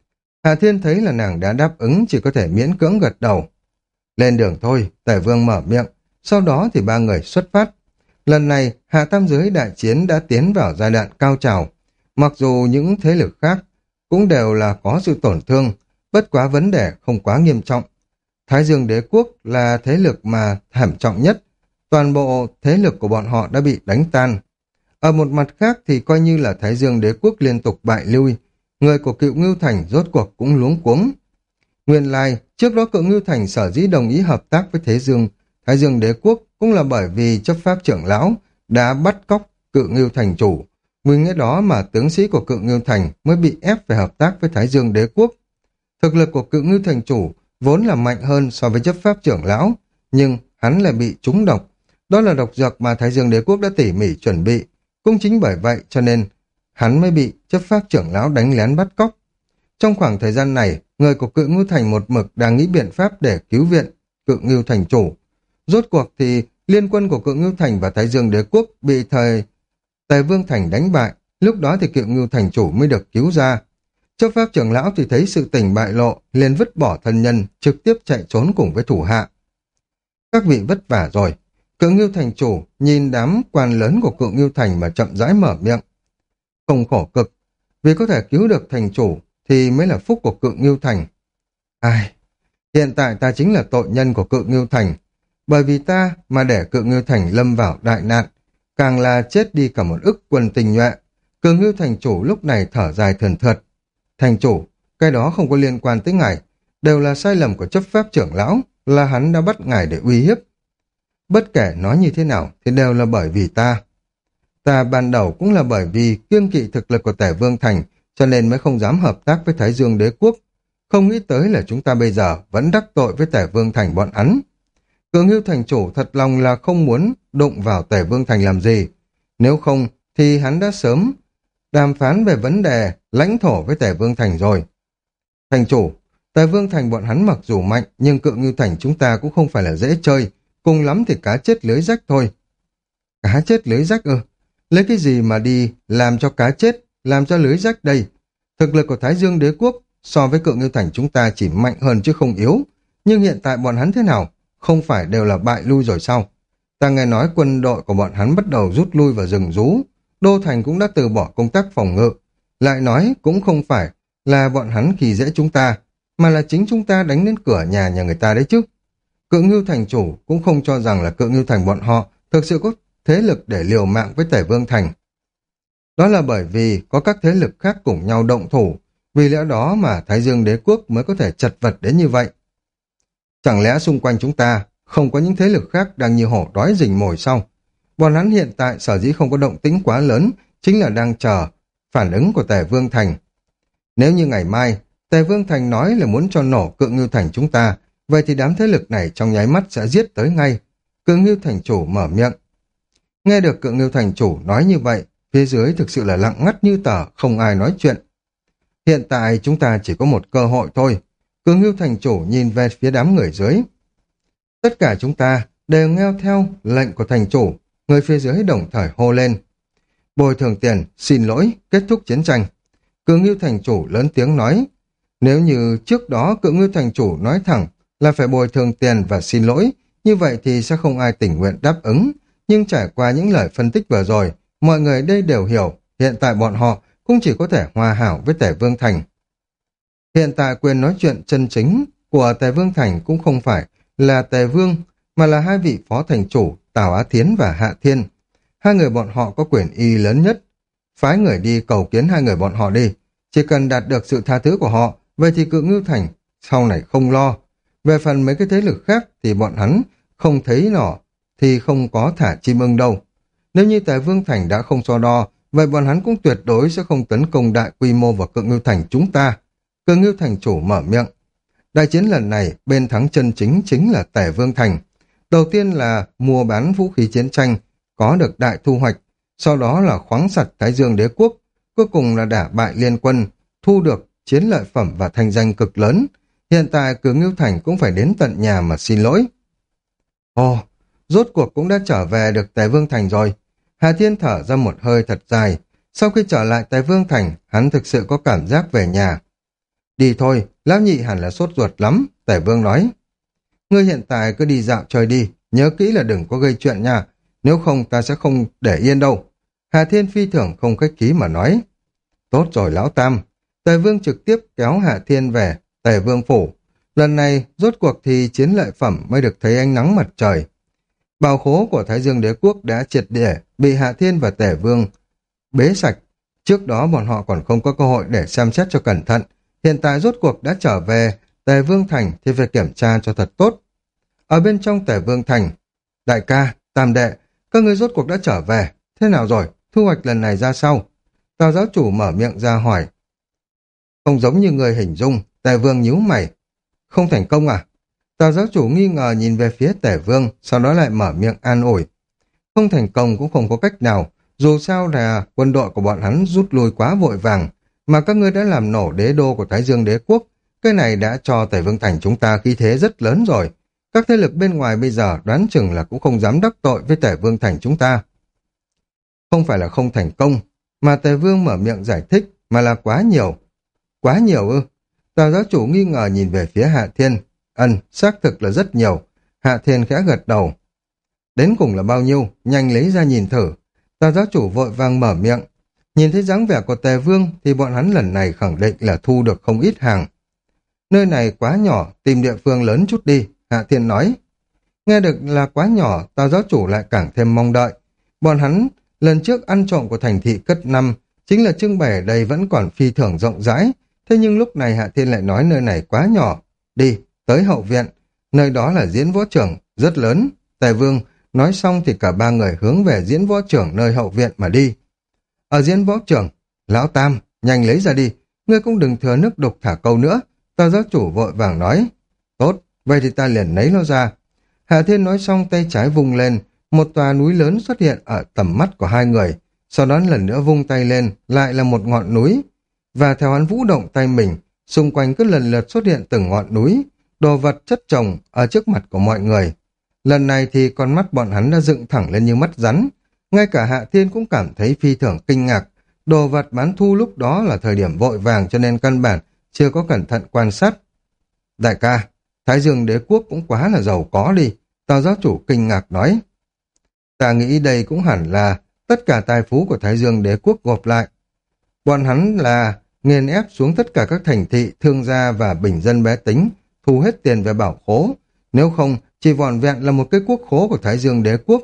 Hạ Thiên thấy là nàng đã đáp ứng, chỉ có thể miễn cưỡng gật đầu. Lên đường thôi, Tề Vương mở miệng. Sau đó thì ba người xuất phát. Lần này, Hạ Tam giới đại chiến đã tiến vào giai đoạn cao trào. Mặc dù những thế lực khác cũng đều là có sự tổn thương, bất quá vấn đề không quá nghiêm trọng. Thái Dương Đế Quốc là thế lực mà thảm trọng nhất. Toàn bộ thế lực của bọn họ đã bị đánh tan. Ở một mặt khác thì coi như là Thái Dương Đế Quốc liên tục bại lui. Người của Cựu Ngưu Thành rốt cuộc cũng luống cuống. Nguyên lai, trước đó Cựu Ngưu Thành sở dĩ đồng ý hợp tác với Thế Dương, Thái Dương Đế Quốc cũng là bởi vì chấp pháp trưởng lão đã bắt cóc Cựu Ngưu Thành chủ. Vì nghĩa đó mà tướng sĩ của Cựu Ngưu Thành mới bị ép phải hợp tác với Thái Dương Đế Quốc. Thực lực của Cựu Ngưu Thành chủ vốn là mạnh hơn so với chấp pháp trưởng lão, nhưng hắn lại bị trúng độc. Đó là độc dược mà Thái Dương Đế Quốc đã tỉ mỉ chuẩn bị. Cũng chính bởi vậy cho nên hắn mới bị chấp pháp trưởng lão đánh lén bắt cóc. Trong khoảng thời gian này, người của Cựu Ngưu Thành một mực đang nghĩ biện pháp để cứu viện Cựu Ngưu Thành chủ. Rốt cuộc thì liên quân của Cựu Ngưu Thành và Thái Dương Đế Quốc bị thời Tề Vương Thành đánh bại, lúc đó thì Cựu Ngưu Thành chủ mới được cứu ra. Chấp pháp trưởng lão thì thấy sự tình bại lộ, liền vứt bỏ thân nhân, trực tiếp chạy trốn cùng với thủ hạ. Các vị vất vả rồi. Cựu Ngưu Thành chủ nhìn đám quan lớn của Cựu Ngưu Thành mà chậm rãi mở miệng. Không khổ cực, vì có thể cứu được thành chủ thì mới là phúc của Cựu Ngưu Thành. Ai, hiện tại ta chính là tội nhân của Cựu Ngưu Thành, bởi vì ta mà để Cựu Ngưu Thành lâm vào đại nạn, càng là chết đi cả một ức quân tinh nhuệ. Cựu Ngưu Thành chủ lúc này thở dài thườn thượt. Thành chủ, cái đó không có liên quan tới ngài, đều là sai lầm của chấp pháp trưởng lão, là hắn đã bắt ngài để uy hiếp. Bất kể nói như thế nào thì đều là bởi vì ta. Ta ban đầu cũng là bởi vì kiêng kỵ thực lực của Tề Vương Thành, cho nên mới không dám hợp tác với Thái Dương Đế Quốc. Không nghĩ tới là chúng ta bây giờ vẫn đắc tội với Tề Vương Thành bọn hắn. Cựu Ngưu Thành chủ thật lòng là không muốn đụng vào Tề Vương Thành làm gì. Nếu không thì hắn đã sớm đàm phán về vấn đề lãnh thổ với Tề Vương Thành rồi. Thành chủ, Tề Vương Thành bọn hắn mặc dù mạnh, nhưng Cựu Ngưu Thành chúng ta cũng không phải là dễ chơi, cùng lắm thì cá chết lưới rách thôi. Cá chết lưới rách ư? Lấy cái gì mà đi làm cho cá chết, làm cho lưới rách đây? Thực lực của Thái Dương Đế Quốc so với Cựu Ngưu Thành chúng ta chỉ mạnh hơn chứ không yếu. Nhưng hiện tại bọn hắn thế nào? Không phải đều là bại lui rồi sao? Ta nghe nói quân đội của bọn hắn bắt đầu rút lui vào rừng rú. Đô Thành cũng đã từ bỏ công tác phòng ngự. Lại nói cũng không phải là bọn hắn khi dễ chúng ta, mà là chính chúng ta đánh đến cửa nhà nhà người ta đấy chứ. Cựu Ngưu Thành chủ cũng không cho rằng là Cựu Ngưu Thành bọn họ thực sự có thế lực để liều mạng với Tề Vương Thành. Đó là bởi vì có các thế lực khác cùng nhau động thủ, vì lẽ đó mà Thái Dương Đế Quốc mới có thể chật vật đến như vậy. Chẳng lẽ xung quanh chúng ta không có những thế lực khác đang như hổ đói rình mồi sao? Bọn hắn hiện tại sở dĩ không có động tĩnh quá lớn, chính là đang chờ phản ứng của Tề Vương Thành. Nếu như ngày mai, Tề Vương Thành nói là muốn cho nổ Cựu Ngưu Thành chúng ta, vậy thì đám thế lực này trong nháy mắt sẽ giết tới ngay. Cựu Ngưu Thành chủ mở miệng. Nghe được Cựu Ngưu Thành chủ nói như vậy, Phía dưới thực sự là lặng ngắt như tờ, không ai nói chuyện. Hiện tại chúng ta chỉ có một cơ hội thôi. Cường Ngưu thành chủ nhìn về phía đám người dưới. Tất cả chúng ta đều nghe theo lệnh của thành chủ, người phía dưới đồng thời hô lên. Bồi thường tiền, xin lỗi, kết thúc chiến tranh. Cường Ngưu thành chủ lớn tiếng nói. Nếu như trước đó Cường Ngưu thành chủ nói thẳng là phải bồi thường tiền và xin lỗi, như vậy thì sẽ không ai tình nguyện đáp ứng. Nhưng trải qua những lời phân tích vừa rồi, mọi người đây đều hiểu, hiện tại bọn họ cũng chỉ có thể hòa hảo với Tề Vương Thành. Hiện tại quyền nói chuyện chân chính của Tề Vương Thành cũng không phải là Tề Vương, mà là hai vị phó thành chủ Tào Á Thiến và Hạ Thiên. Hai người bọn họ có quyền y lớn nhất. Phái người đi cầu kiến hai người bọn họ đi. Chỉ cần đạt được sự tha thứ của họ, vậy thì Cự Ngưu Thành sau này không lo. Về phần mấy cái thế lực khác thì bọn hắn không thấy nỏ, thì không có thả chim ưng đâu. Nếu như Tề Vương Thành đã không so đo, vậy bọn hắn cũng tuyệt đối sẽ không tấn công đại quy mô vào Cự Ngưu Thành chúng ta. Cự Ngưu Thành chủ mở miệng. Đại chiến lần này, bên thắng chân chính chính là Tề Vương Thành. Đầu tiên là mua bán vũ khí chiến tranh, có được đại thu hoạch, sau đó là khoáng sạch Thái Dương Đế Quốc, cuối cùng là đả bại liên quân, thu được chiến lợi phẩm và thanh danh cực lớn. Hiện tại Cự Ngưu Thành cũng phải đến tận nhà mà xin lỗi. Ồ, rốt cuộc cũng đã trở về được Tề Vương Thành rồi. Hà Thiên thở ra một hơi thật dài. Sau khi trở lại Tề Vương Thành, hắn thực sự có cảm giác về nhà. Đi thôi, lão nhị hẳn là sốt ruột lắm, Tề Vương nói. Ngươi hiện tại cứ đi dạo chơi đi, nhớ kỹ là đừng có gây chuyện nha, nếu không ta sẽ không để yên đâu. Hà Thiên phi thường không khách khí mà nói. Tốt rồi lão Tam. Tề Vương trực tiếp kéo Hà Thiên về Tề Vương Phủ. Lần này, rốt cuộc thì chiến lợi phẩm mới được thấy ánh nắng mặt trời. Bảo khố của Thái Dương Đế Quốc đã triệt để bị Hạ Thiên và Tề Vương bế sạch. Trước đó bọn họ còn không có cơ hội để xem xét cho cẩn thận. Hiện tại rốt cuộc đã trở về Tề Vương Thành thì phải kiểm tra cho thật tốt. Ở bên trong Tề Vương Thành, đại ca, tam đệ, các ngươi rốt cuộc đã trở về. Thế nào rồi? Thu hoạch lần này ra sao? Tào giáo chủ mở miệng ra hỏi. Không giống như người hình dung, Tề Vương nhíu mày. Không thành công à? Tào giáo chủ nghi ngờ nhìn về phía Tề Vương, sau đó lại mở miệng an ủi. Không thành công cũng không có cách nào, dù sao là quân đội của bọn hắn rút lui quá vội vàng, mà các ngươi đã làm nổ đế đô của Thái Dương Đế Quốc, cái này đã cho Tề Vương Thành chúng ta khí thế rất lớn rồi. Các thế lực bên ngoài bây giờ đoán chừng là cũng không dám đắc tội với Tề Vương Thành chúng ta. Không phải là không thành công, mà Tề Vương mở miệng giải thích, mà là quá nhiều. Quá nhiều ư? Tào giáo chủ nghi ngờ nhìn về phía Hạ Thiên. Ân, xác thực là rất nhiều. Hạ Thiên khẽ gật đầu. Đến cùng là bao nhiêu? Nhanh lấy ra nhìn thử. Tào giáo chủ vội vàng mở miệng. Nhìn thấy dáng vẻ của Tề Vương thì bọn hắn lần này khẳng định là thu được không ít hàng. Nơi này quá nhỏ, tìm địa phương lớn chút đi, Hạ Thiên nói. Nghe được là quá nhỏ, Tào giáo chủ lại càng thêm mong đợi. Bọn hắn lần trước ăn trộm của thành thị cất năm, chính là trưng bày ở đây vẫn còn phi thường rộng rãi. Thế nhưng lúc này Hạ Thiên lại nói nơi này quá nhỏ. Đi, tới hậu viện, nơi đó là diễn võ trường, rất lớn. Tề Vương nói xong thì cả ba người hướng về diễn võ trường nơi hậu viện mà đi. Ở diễn võ trường, lão Tam, nhanh lấy ra đi, ngươi cũng đừng thừa nước đục thả câu nữa. Tào giáo chủ vội vàng nói. Tốt, vậy thì ta liền lấy nó ra. Hạ Thiên nói xong tay trái vung lên, một tòa núi lớn xuất hiện ở tầm mắt của hai người. Sau đó lần nữa vung tay lên, lại là một ngọn núi. Và theo hắn vũ động tay mình, xung quanh cứ lần lượt xuất hiện từng ngọn núi, đồ vật chất chồng ở trước mặt của mọi người. Lần này thì con mắt bọn hắn đã dựng thẳng lên như mắt rắn. Ngay cả Hạ Thiên cũng cảm thấy phi thường kinh ngạc. Đồ vật bán thu lúc đó là thời điểm vội vàng cho nên căn bản chưa có cẩn thận quan sát. Đại ca, Thái Dương Đế Quốc cũng quá là giàu có đi. Tào giáo chủ kinh ngạc nói. Ta nghĩ đây cũng hẳn là tất cả tài phú của Thái Dương Đế Quốc gộp lại. Bọn hắn là nghiền ép xuống tất cả các thành thị, thương gia và bình dân bé tính, thu hết tiền về bảo khố. Nếu không, chỉ vỏn vẹn là một cái quốc khố của Thái Dương Đế Quốc.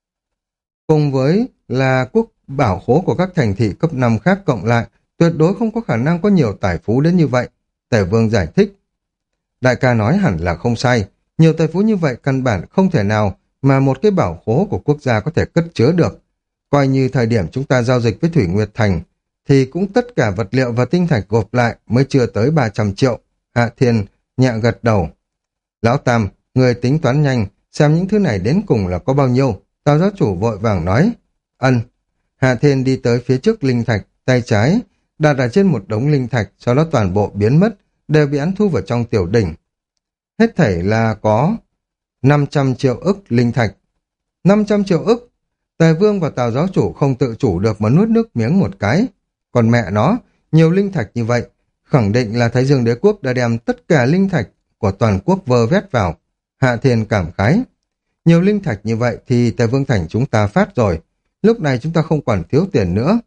Cùng với là quốc bảo khố của các thành thị cấp năm khác cộng lại, tuyệt đối không có khả năng có nhiều tài phú đến như vậy. Tề Vương giải thích. Đại ca nói hẳn là không sai. Nhiều tài phú như vậy căn bản không thể nào mà một cái bảo khố của quốc gia có thể cất chứa được. Coi như thời điểm chúng ta giao dịch với Thủy Nguyệt Thành, thì cũng tất cả vật liệu và tinh thạch gộp lại mới chưa tới ba trăm triệu. Hạ Thiên nhẹ gật đầu. Lão Tam, người tính toán nhanh, xem những thứ này đến cùng là có bao nhiêu. Tào giáo chủ vội vàng nói. Ân. Hạ Thiên đi tới phía trước linh thạch, tay trái, đặt ở trên một đống linh thạch, sau đó toàn bộ biến mất, đều bị hắn thu vào trong tiểu đỉnh. Hết thảy là có năm trăm triệu ức linh thạch. năm trăm triệu ức! Tề Vương và Tào giáo chủ không tự chủ được mà nuốt nước miếng một cái. Còn mẹ nó, nhiều linh thạch như vậy, khẳng định là Thái Dương Đế Quốc đã đem tất cả linh thạch của toàn quốc vơ vét vào. Hạ Thiên cảm khái. Nhiều linh thạch như vậy thì Tề Vương Thành chúng ta phát rồi. Lúc này chúng ta không còn thiếu tiền nữa.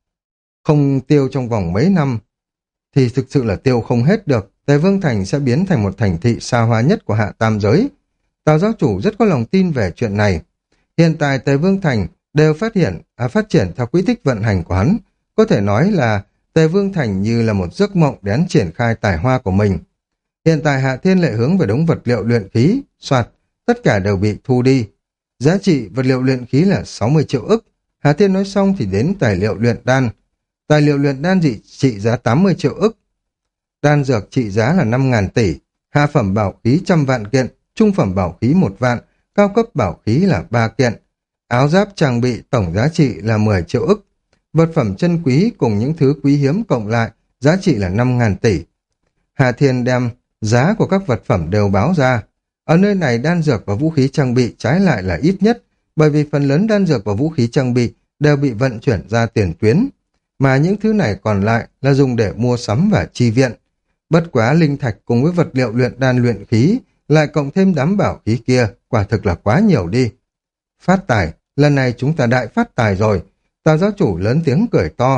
Không tiêu trong vòng mấy năm thì thực sự là tiêu không hết được. Tề Vương Thành sẽ biến thành một thành thị xa hoa nhất của hạ tam giới. Tào giáo chủ rất có lòng tin về chuyện này. Hiện tại Tề Vương Thành đều phát hiện, à, phát triển theo quỹ tích vận hành của hắn. Có thể nói là Tề Vương Thành như là một giấc mộng để hắn triển khai tài hoa của mình. Hiện tại Hạ Thiên lại hướng về đống vật liệu luyện khí, soạt, tất cả đều bị thu đi. Giá trị vật liệu luyện khí là sáu mươi triệu ức. Hạ Thiên nói xong thì đến tài liệu luyện đan. Tài liệu luyện đan dị trị giá tám mươi triệu ức. Đan dược trị giá là năm ngàn tỷ. Hạ phẩm bảo khí trăm vạn kiện, trung phẩm bảo khí một vạn, cao cấp bảo khí là ba kiện. Áo giáp trang bị tổng giá trị là mười triệu ức. Vật phẩm chân quý cùng những thứ quý hiếm cộng lại, giá trị là năm ngàn tỷ. Hà Thiên đem giá của các vật phẩm đều báo ra. Ở nơi này đan dược và vũ khí trang bị trái lại là ít nhất, bởi vì phần lớn đan dược và vũ khí trang bị đều bị vận chuyển ra tiền tuyến, mà những thứ này còn lại là dùng để mua sắm và chi viện. Bất quá linh thạch cùng với vật liệu luyện đan luyện khí, lại cộng thêm đám bảo khí kia, quả thực là quá nhiều đi. Phát tài, lần này chúng ta đại phát tài rồi. Tào giáo chủ lớn tiếng cười to.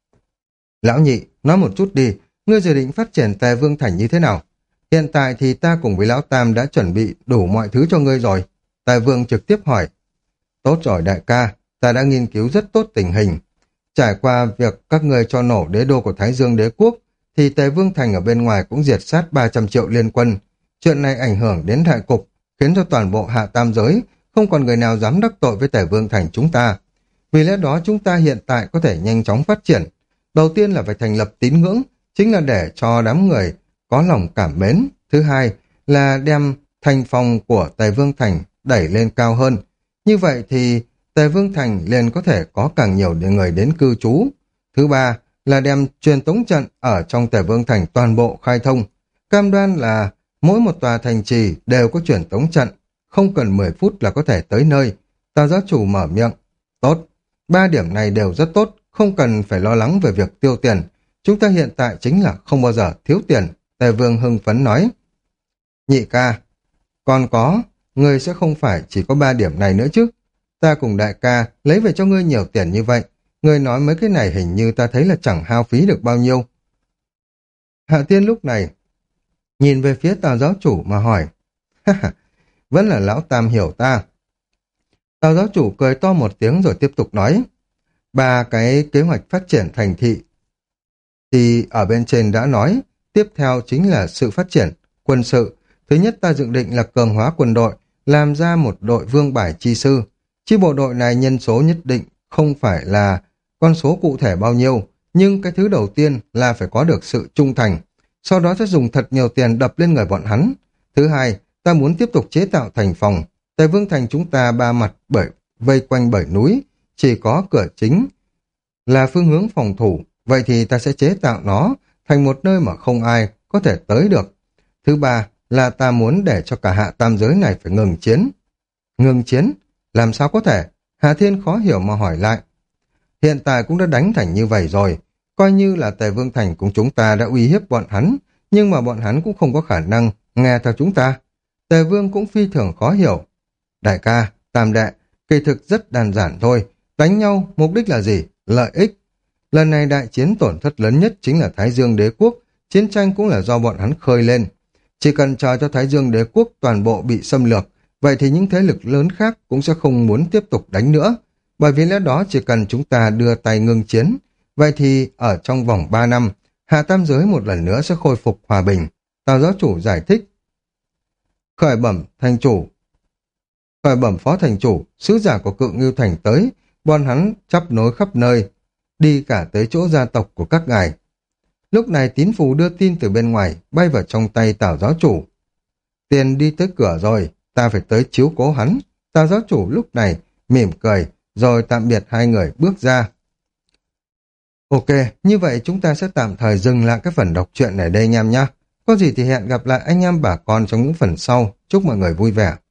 Lão nhị, nói một chút đi, ngươi dự định phát triển Tề Vương Thành như thế nào? Hiện tại thì ta cùng với Lão Tam đã chuẩn bị đủ mọi thứ cho ngươi rồi. Tề Vương trực tiếp hỏi. Tốt rồi đại ca, ta đã nghiên cứu rất tốt tình hình. Trải qua việc các ngươi cho nổ đế đô của Thái Dương Đế Quốc, thì Tề Vương Thành ở bên ngoài cũng diệt sát ba trăm triệu liên quân. Chuyện này ảnh hưởng đến đại cục, khiến cho toàn bộ hạ tam giới không còn người nào dám đắc tội với Tề Vương Thành chúng ta. Vì lẽ đó chúng ta hiện tại có thể nhanh chóng phát triển. Đầu tiên là phải thành lập tín ngưỡng, chính là để cho đám người có lòng cảm mến. Thứ hai là đem thành phòng của Tề Vương Thành đẩy lên cao hơn. Như vậy thì Tề Vương Thành liền có thể có càng nhiều người đến cư trú. Thứ ba là đem truyền tống trận ở trong Tề Vương Thành toàn bộ khai thông. Cam đoan là mỗi một tòa thành trì đều có truyền tống trận, không cần mười phút là có thể tới nơi. Tào giáo chủ mở miệng. Tốt, ba điểm này đều rất tốt, không cần phải lo lắng về việc tiêu tiền. Chúng ta hiện tại chính là không bao giờ thiếu tiền, Tề Vương hưng phấn nói. Nhị ca, còn có, ngươi sẽ không phải chỉ có ba điểm này nữa chứ. Ta cùng đại ca lấy về cho ngươi nhiều tiền như vậy. Ngươi nói mấy cái này hình như ta thấy là chẳng hao phí được bao nhiêu. Hạ Tiên lúc này nhìn về phía Tào giáo chủ mà hỏi. Vẫn là Lão Tam hiểu ta. Tào giáo chủ cười to một tiếng rồi tiếp tục nói. Ba cái kế hoạch phát triển thành thị thì ở bên trên đã nói. Tiếp theo chính là sự phát triển quân sự. Thứ nhất ta dựng định là cường hóa quân đội, làm ra một đội vương bài chi sư. Chi bộ đội này nhân số nhất định không phải là con số cụ thể bao nhiêu, nhưng cái thứ đầu tiên là phải có được sự trung thành. Sau đó sẽ dùng thật nhiều tiền đập lên người bọn hắn. Thứ hai, ta muốn tiếp tục chế tạo thành phòng. Tề Vương Thành chúng ta ba mặt bởi vây quanh bởi núi, chỉ có cửa chính là phương hướng phòng thủ. Vậy thì ta sẽ chế tạo nó thành một nơi mà không ai có thể tới được. Thứ ba là ta muốn để cho cả hạ tam giới này phải ngừng chiến. Ngừng chiến? Làm sao có thể? Hà Thiên khó hiểu mà hỏi lại. Hiện tại cũng đã đánh thành như vậy rồi. Coi như là Tề Vương Thành cùng chúng ta đã uy hiếp bọn hắn, nhưng mà bọn hắn cũng không có khả năng nghe theo chúng ta. Tề Vương cũng phi thường khó hiểu. Đại ca, Tam đệ, kỳ thực rất đơn giản thôi. Đánh nhau, mục đích là gì? Lợi ích. Lần này đại chiến tổn thất lớn nhất chính là Thái Dương Đế Quốc. Chiến tranh cũng là do bọn hắn khơi lên. Chỉ cần chờ cho Thái Dương Đế Quốc toàn bộ bị xâm lược, vậy thì những thế lực lớn khác cũng sẽ không muốn tiếp tục đánh nữa. Bởi vì lẽ đó chỉ cần chúng ta đưa tay ngưng chiến, vậy thì ở trong vòng ba năm, hạ tam giới một lần nữa sẽ khôi phục hòa bình. Tào giáo chủ giải thích. Khởi bẩm thành chủ. Khởi bẩm phó thành chủ, sứ giả của Cự Ngưu Thành tới, bọn hắn chắp nối khắp nơi, đi cả tới chỗ gia tộc của các ngài. Lúc này tín phù đưa tin từ bên ngoài, bay vào trong tay Tào giáo chủ. Tiền đi tới cửa rồi, ta phải tới chiếu cố hắn. Tào giáo chủ lúc này mỉm cười, rồi tạm biệt hai người bước ra. Ok, như vậy chúng ta sẽ tạm thời dừng lại cái phần đọc truyện ở đây anh em nhé. Có gì thì hẹn gặp lại anh em bà con trong những phần sau. Chúc mọi người vui vẻ.